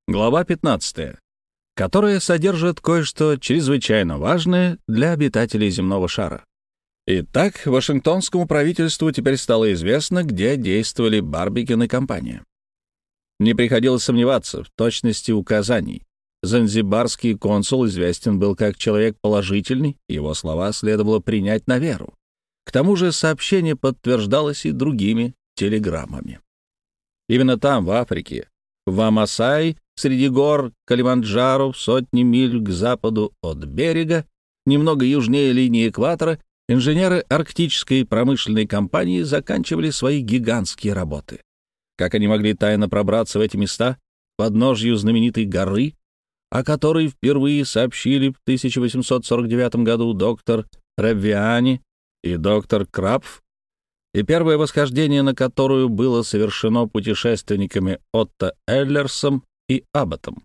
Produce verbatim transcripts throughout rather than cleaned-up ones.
Глава пятнадцатая, которая содержит кое-что чрезвычайно важное для обитателей земного шара. Итак, Вашингтонскому правительству теперь стало известно, где действовали Барбикен и компания. Не приходилось сомневаться в точности указаний. Занзибарский консул известен был как человек положительный, его слова следовало принять на веру. К тому же сообщение подтверждалось и другими телеграммами. Именно там, в Африке, в Амасай, среди гор Калиманджаро, в сотни миль к западу от берега, немного южнее линии экватора, инженеры арктической промышленной компании заканчивали свои гигантские работы. Как они могли тайно пробраться в эти места, к подножью знаменитой горы, о которой впервые сообщили в тысяча восемьсот сорок девятом году доктор Реввиани и доктор Крапф, и первое восхождение на которую было совершено путешественниками Отто Эллерсом и Абботом.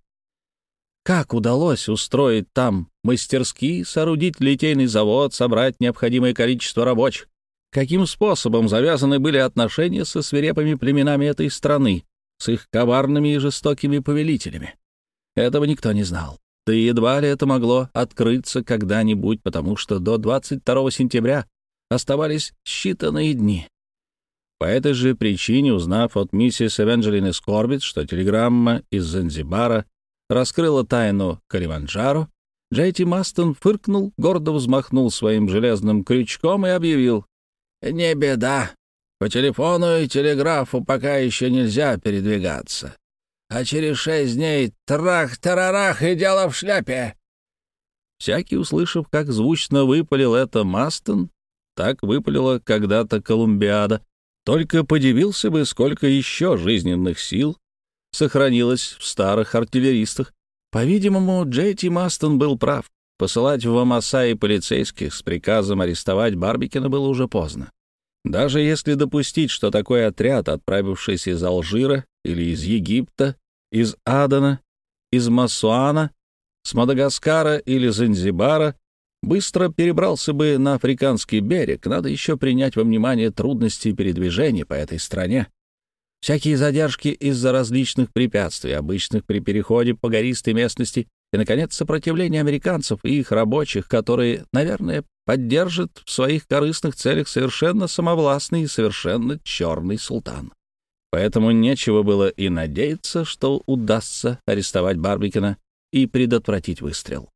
Как удалось устроить там мастерские, соорудить литейный завод, собрать необходимое количество рабочих? Каким способом завязаны были отношения со свирепыми племенами этой страны, с их коварными и жестокими повелителями? Этого никто не знал. Да и едва ли это могло открыться когда-нибудь, потому что до двадцать второго сентября оставались считанные дни. По этой же причине, узнав от миссис Эванжелины Скорбит, что телеграмма из Занзибара раскрыла тайну Калиманджаро, Джей Ти Мастон фыркнул, гордо взмахнул своим железным крючком и объявил: «Не беда, по телефону и телеграфу пока еще нельзя передвигаться, а через шесть дней трах-тарарах и дело в шляпе». Всякий, услышав, как звучно выпалил это Мастон, так выпалила когда-то Колумбиада, только подивился бы, сколько еще жизненных сил сохранилось в старых артиллеристах. По-видимому, Джей Ти Мастон был прав. Посылать в Амасаи полицейских с приказом арестовать Барбикена было уже поздно. Даже если допустить, что такой отряд, отправившийся из Алжира или из Египта, из Адена, из Массуана, с Мадагаскара или Занзибара, быстро перебрался бы на африканский берег, надо еще принять во внимание трудности передвижения по этой стране. Всякие задержки из-за различных препятствий, обычных при переходе по гористой местности, и, наконец, сопротивление американцев и их рабочих, которые, наверное, поддержат в своих корыстных целях совершенно самовластный и совершенно черный султан. Поэтому нечего было и надеяться, что удастся арестовать Барбикена и предотвратить выстрел.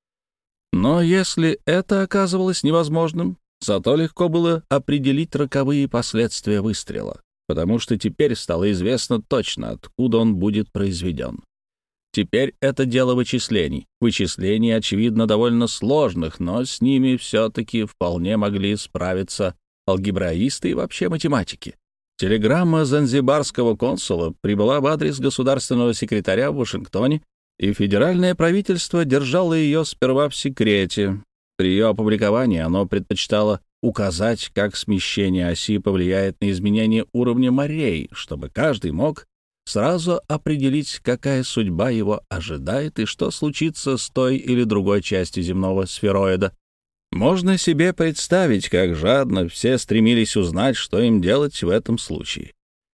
Но если это оказывалось невозможным, зато легко было определить роковые последствия выстрела, потому что теперь стало известно точно, откуда он будет произведен. Теперь это дело вычислений. Вычислений, очевидно, довольно сложных, но с ними все-таки вполне могли справиться алгебраисты и вообще математики. Телеграмма занзибарского консула прибыла в адрес государственного секретаря в Вашингтоне, и федеральное правительство держало ее сперва в секрете. При ее опубликовании оно предпочитало указать, как смещение оси повлияет на изменение уровня морей, чтобы каждый мог сразу определить, какая судьба его ожидает и что случится с той или другой частью земного сфероида. Можно себе представить, как жадно все стремились узнать, что им делать в этом случае.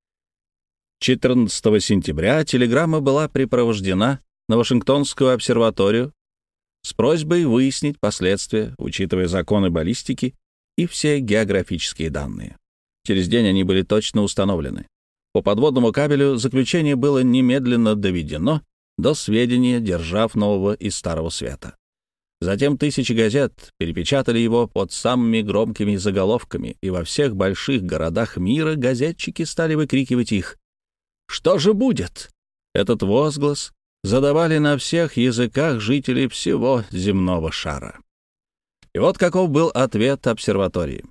четырнадцатого сентября телеграмма была припровождена на Вашингтонскую обсерваторию с просьбой выяснить последствия, учитывая законы баллистики и все географические данные. Через день они были точно установлены. По подводному кабелю заключение было немедленно доведено до сведения держав Нового и Старого Света. Затем тысячи газет перепечатали его под самыми громкими заголовками, и во всех больших городах мира газетчики стали выкрикивать их. «Что же будет?» Этот возглас задавали на всех языках жители всего земного шара. И вот каков был ответ обсерватории.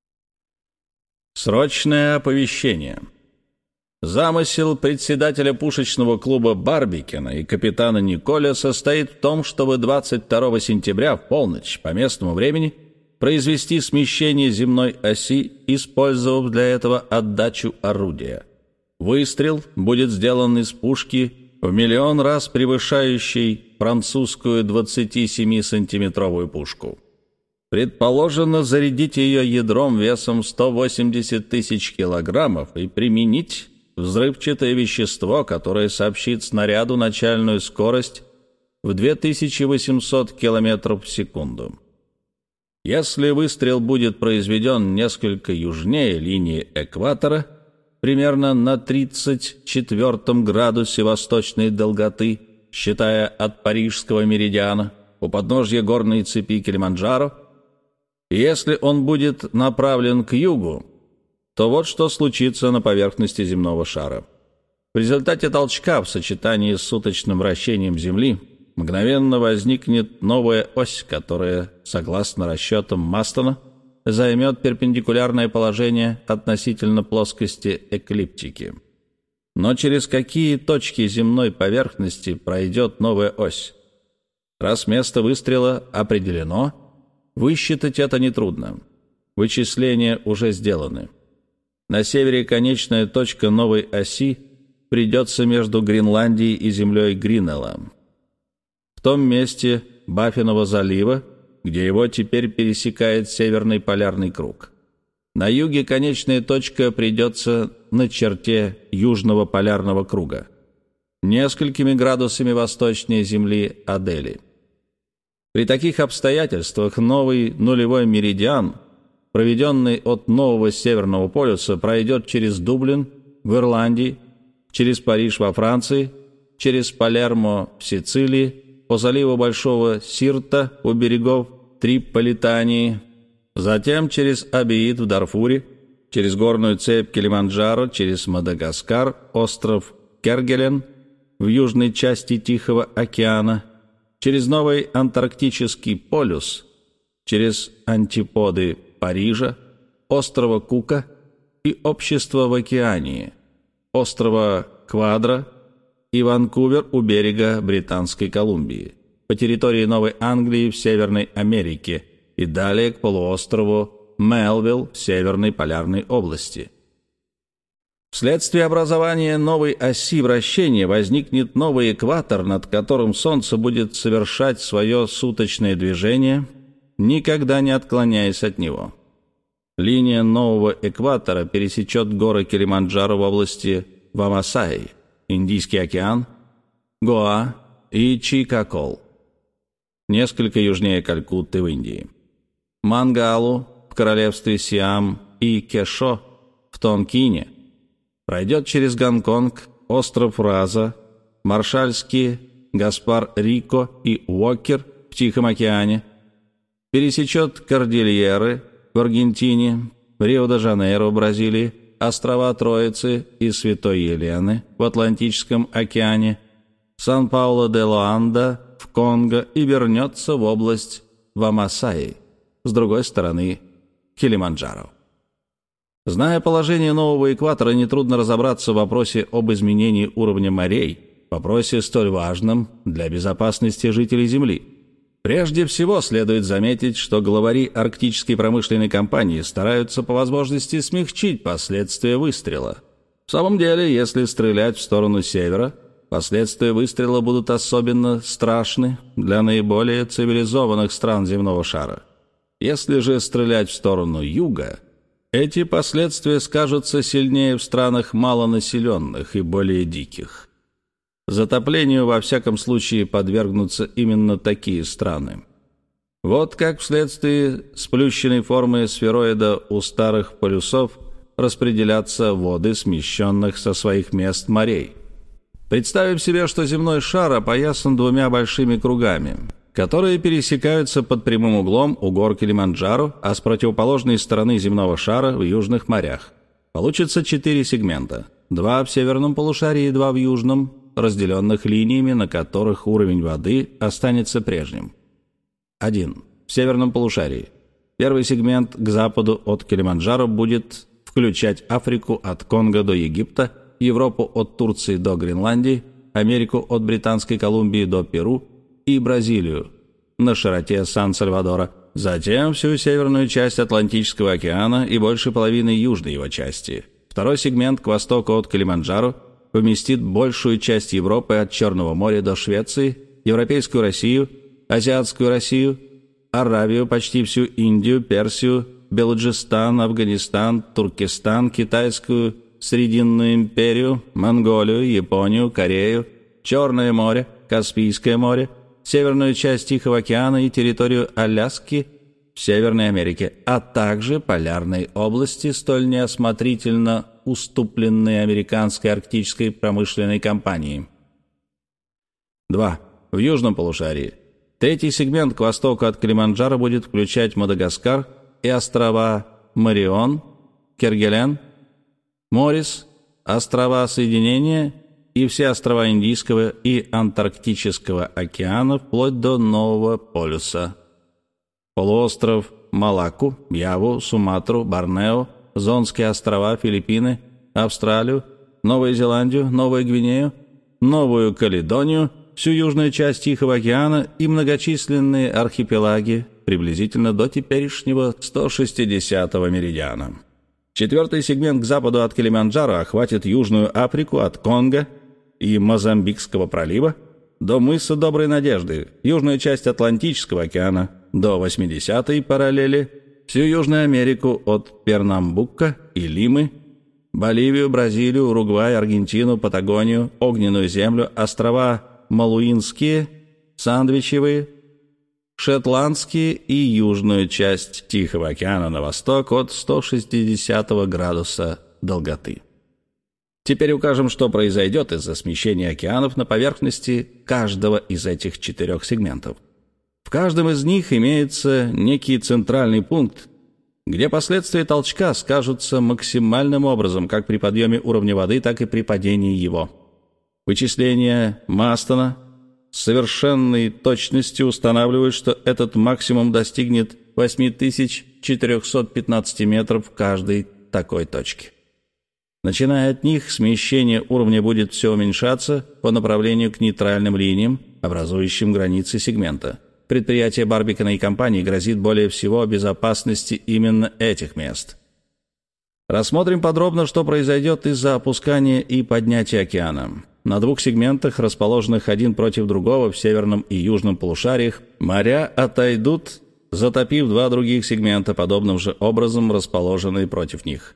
Срочное оповещение. Замысел председателя пушечного клуба Барбикена и капитана Николя состоит в том, чтобы двадцать второго сентября в полночь по местному времени произвести смещение земной оси, использовав для этого отдачу орудия. Выстрел будет сделан из пушки в миллион раз превышающей французскую двадцатисемисантиметровую пушку. Предположено зарядить ее ядром весом сто восемьдесят тысяч килограммов и применить взрывчатое вещество, которое сообщит снаряду начальную скорость в две тысячи восемьсот километров в секунду. Если выстрел будет произведен несколько южнее линии экватора, примерно на тридцать четвёртом градусе восточной долготы, считая от Парижского меридиана, у подножья горной цепи Килиманджаро, и если он будет направлен к югу, то вот что случится на поверхности земного шара. В результате толчка в сочетании с суточным вращением Земли мгновенно возникнет новая ось, которая, согласно расчетам Мастона, займет перпендикулярное положение относительно плоскости эклиптики. Но через какие точки земной поверхности пройдет новая ось? Раз место выстрела определено, высчитать это нетрудно. Вычисления уже сделаны. На севере конечная точка новой оси придется между Гренландией и землей Гринелла. В том месте Баффинова залива, где его теперь пересекает Северный полярный круг. На юге конечная точка придется на черте Южного полярного круга, несколькими градусами восточнее Земли Адели. При таких обстоятельствах новый нулевой меридиан, проведенный от нового Северного полюса, пройдет через Дублин в Ирландии, через Париж во Франции, через Палермо в Сицилии, по заливу Большого Сирта у берегов Триполитании, затем через Абиид в Дарфуре, через горную цепь Килиманджаро, через Мадагаскар, остров Кергелен в южной части Тихого океана, через Новый Антарктический полюс, через антиподы Парижа, острова Кука и общество в Океании, острова Квадро и Ванкувер у берега Британской Колумбии, по территории Новой Англии в Северной Америке и далее к полуострову Мелвилл в Северной полярной области. Вследствие образования новой оси вращения возникнет новый экватор, над которым Солнце будет совершать свое суточное движение, никогда не отклоняясь от него. Линия нового экватора пересечет горы Килиманджаро в области Вамасаи, Индийский океан, Гоа и Чикакол, несколько южнее Калькутты в Индии, Мангалу в королевстве Сиам и Кешо в Тонкине, пройдет через Гонконг, остров Раза, Маршальские, Гаспар-Рико и Уокер в Тихом океане, пересечет Кордильеры в Аргентине, Рио-де-Жанейро в Бразилии, острова Троицы и Святой Елены в Атлантическом океане, Сан-Пауло-де-Лоанда в Конго и вернется в область Вамасаи, с другой стороны Килиманджаро. Зная положение нового экватора, нетрудно разобраться в вопросе об изменении уровня морей, вопросе столь важном для безопасности жителей Земли. Прежде всего, следует заметить, что главари арктической промышленной компании стараются по возможности смягчить последствия выстрела. В самом деле, если стрелять в сторону севера, последствия выстрела будут особенно страшны для наиболее цивилизованных стран земного шара. Если же стрелять в сторону юга, эти последствия скажутся сильнее в странах малонаселенных и более диких. Затоплению, во всяком случае, подвергнутся именно такие страны. Вот как вследствие сплющенной формы сфероида у старых полюсов распределятся воды смещенных со своих мест морей. Представим себе, что земной шар опоясан двумя большими кругами, которые пересекаются под прямым углом у гор Килиманджаро, а с противоположной стороны земного шара в южных морях. Получится четыре сегмента, два в северном полушарии и два в южном, разделенных линиями, на которых уровень воды останется прежним. один. В северном полушарии. Первый сегмент к западу от Килиманджаро будет включать Африку от Конго до Египта, Европу от Турции до Гренландии, Америку от Британской Колумбии до Перу и Бразилию на широте Сан-Сальвадора, затем всю северную часть Атлантического океана и больше половины южной его части. Второй сегмент к востоку от Килиманджаро поместит большую часть Европы от Черного моря до Швеции, Европейскую Россию, Азиатскую Россию, Аравию, почти всю Индию, Персию, Белуджистан, Афганистан, Туркестан, Китайскую, Срединную империю, Монголию, Японию, Корею, Черное море, Каспийское море, северную часть Тихого океана и территорию Аляски в Северной Америке, а также полярные области, столь неосмотрительно уступленные американской арктической промышленной компанией. два. В южном полушарии. Третий сегмент к востоку от Килиманджаро будет включать Мадагаскар и острова Марион, Кергелен, Морис, острова Соединения и все острова Индийского и Антарктического океана вплоть до Нового полюса. Полуостров Малакку, Яву, Суматру, Борнео, Зонские острова, Филиппины, Австралию, Новую Зеландию, Новую Гвинею, Новую Каледонию, всю южную часть Тихого океана и многочисленные архипелаги приблизительно до теперешнего сто шестидесятого меридиана. Четвертый сегмент к западу от Килиманджаро охватит Южную Африку от Конго и Мозамбикского пролива до мыса Доброй Надежды, южную часть Атлантического океана до восьмидесятой параллели, всю Южную Америку от Пернамбука и Лимы, Боливию, Бразилию, Уругвай, Аргентину, Патагонию, Огненную землю, острова Малуинские, Сандвичевые, Шетландские и южную часть Тихого океана на восток от ста шестидесятого градуса долготы. Теперь укажем, что произойдет из-за смещения океанов на поверхности каждого из этих четырех сегментов. В каждом из них имеется некий центральный пункт, где последствия толчка скажутся максимальным образом как при подъеме уровня воды, так и при падении его. Вычисления Мастона с совершенной точностью устанавливают, что этот максимум достигнет восемь тысяч четыреста пятнадцать метров в каждой такой точке. Начиная от них, смещение уровня будет все уменьшаться по направлению к нейтральным линиям, образующим границы сегмента. Предприятие Барбикена и компании грозит более всего безопасности именно этих мест. Рассмотрим подробно, что произойдет из-за опускания и поднятия океана. На двух сегментах, расположенных один против другого в северном и южном полушариях, моря отойдут, затопив два других сегмента, подобным же образом расположенные против них.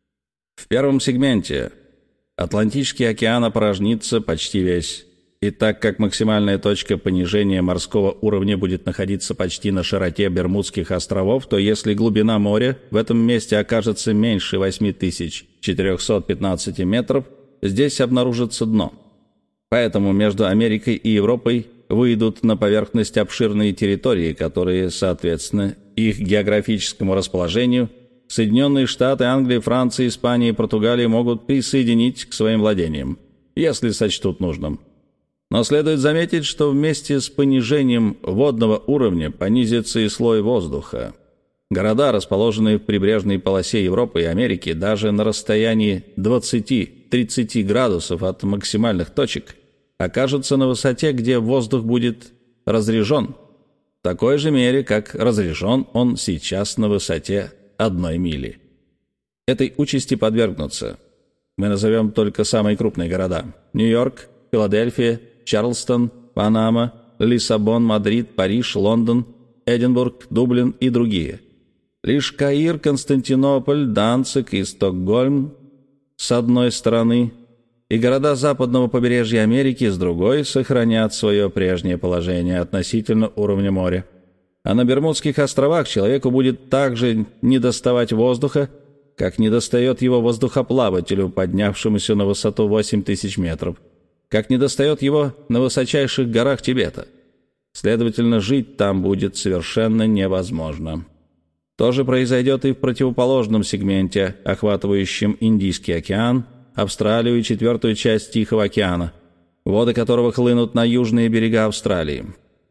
В первом сегменте Атлантический океан опорожнится почти весь. И так как максимальная точка понижения морского уровня будет находиться почти на широте Бермудских островов, то если глубина моря в этом месте окажется меньше восемь тысяч четыреста пятнадцать метров, здесь обнаружится дно. Поэтому между Америкой и Европой выйдут на поверхность обширные территории, которые, соответственно, их географическому расположению, Соединенные Штаты, Англия, Франция, Испания и Португалия могут присоединить к своим владениям, если сочтут нужным. Но следует заметить, что вместе с понижением водного уровня понизится и слой воздуха. Города, расположенные в прибрежной полосе Европы и Америки, даже на расстоянии двадцати-тридцати градусов от максимальных точек, окажутся на высоте, где воздух будет разрежен, в такой же мере, как разрежен он сейчас на высоте одной мили. Этой участи подвергнутся, мы назовем только самые крупные города: Нью-Йорк, Филадельфия, Чарльстон, Панама, Лиссабон, Мадрид, Париж, Лондон, Эдинбург, Дублин и другие. Лишь Каир, Константинополь, Данциг и Стокгольм с одной стороны и города западного побережья Америки с другой сохранят свое прежнее положение относительно уровня моря. А на Бермудских островах человеку будет также недоставать воздуха, как недостает его воздухоплавателю, поднявшемуся на высоту восемь тысяч метров, как недостает его на высочайших горах Тибета. Следовательно, жить там будет совершенно невозможно. То же произойдет и в противоположном сегменте, охватывающем Индийский океан, Австралию и четвертую часть Тихого океана, воды которого хлынут на южные берега Австралии.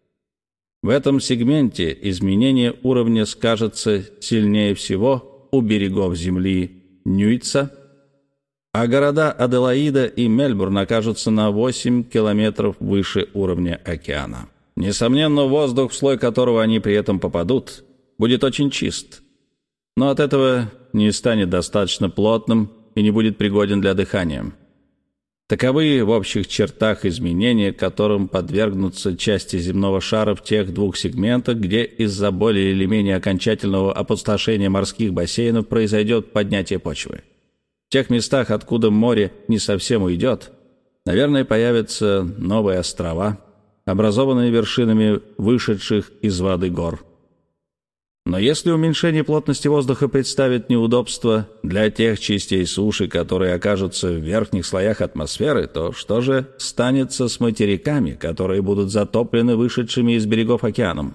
В этом сегменте изменение уровня скажется сильнее всего у берегов земли Ньюитса, а города Аделаида и Мельбурн окажутся на восемь километров выше уровня океана. Несомненно, воздух, в слой которого они при этом попадут, будет очень чист, но от этого не станет достаточно плотным и не будет пригоден для дыхания. Таковы в общих чертах изменения, которым подвергнутся части земного шара в тех двух сегментах, где из-за более или менее окончательного опустошения морских бассейнов произойдет поднятие почвы. тех местах, откуда море не совсем уйдет, наверное, появятся новые острова, образованные вершинами вышедших из воды гор. Но если уменьшение плотности воздуха представит неудобство для тех частей суши, которые окажутся в верхних слоях атмосферы, то что же станется с материками, которые будут затоплены вышедшими из берегов океаном?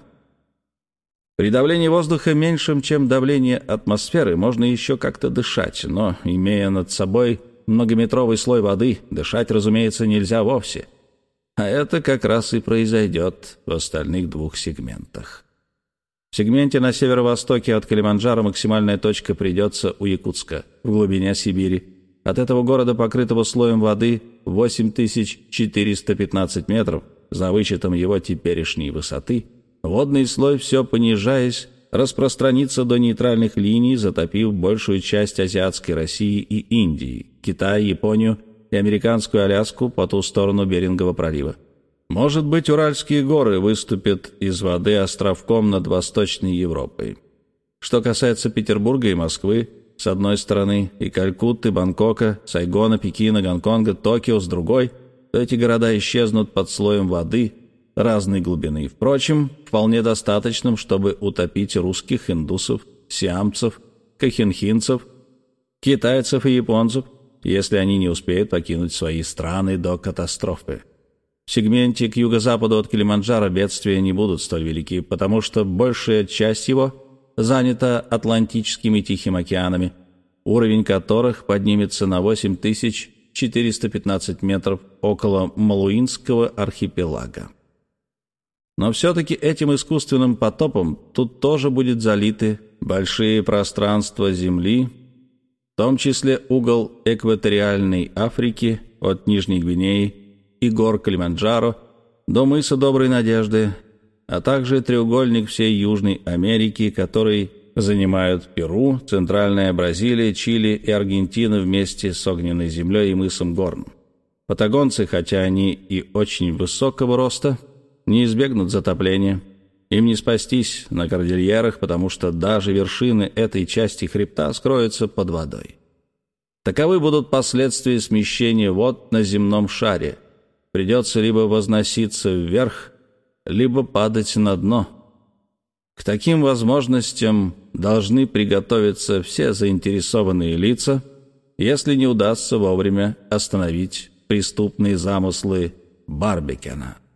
При давлении воздуха меньшем, чем давление атмосферы, можно еще как-то дышать, но, имея над собой многометровый слой воды, дышать, разумеется, нельзя вовсе. А это как раз и произойдет в остальных двух сегментах. В сегменте на северо-востоке от Килиманджаро максимальная точка придется у Якутска, в глубине Сибири. От этого города, покрытого слоем воды, восемь тысяч четыреста пятнадцать метров, за вычетом его теперешней высоты, водный слой, все понижаясь, распространится до нейтральных линий, затопив большую часть азиатской России и Индии, Китай, Японию и американскую Аляску по ту сторону Берингового пролива. Может быть, Уральские горы выступят из воды островком над Восточной Европой. Что касается Петербурга и Москвы, с одной стороны, и Калькутты, Бангкока, Сайгона, Пекина, Гонконга, Токио, с другой, то эти города исчезнут под слоем воды разной глубины. Впрочем, вполне достаточным, чтобы утопить русских, индусов, сиамцев, кохинхинцев, китайцев и японцев, если они не успеют покинуть свои страны до катастрофы. В сегменте к юго-западу от Килиманджаро бедствия не будут столь велики, потому что большая часть его занята Атлантическим и Тихим океанами, уровень которых поднимется на восемь тысяч четыреста пятнадцать метров около Малуинского архипелага. Но все-таки этим искусственным потопом тут тоже будет залиты большие пространства Земли, в том числе угол экваториальной Африки от Нижней Гвинеи и гор Килиманджаро до мыса Доброй Надежды, а также треугольник всей Южной Америки, который занимают Перу, Центральная Бразилия, Чили и Аргентина вместе с огненной землей и мысом Горн. Патагонцы, хотя они и очень высокого роста, не избегнут затопления. Им не спастись на кордильерах, потому что даже вершины этой части хребта скроются под водой. Таковы будут последствия смещения вод на земном шаре. Придется либо возноситься вверх, либо падать на дно. К таким возможностям должны приготовиться все заинтересованные лица, если не удастся вовремя остановить преступные замыслы Барбекена.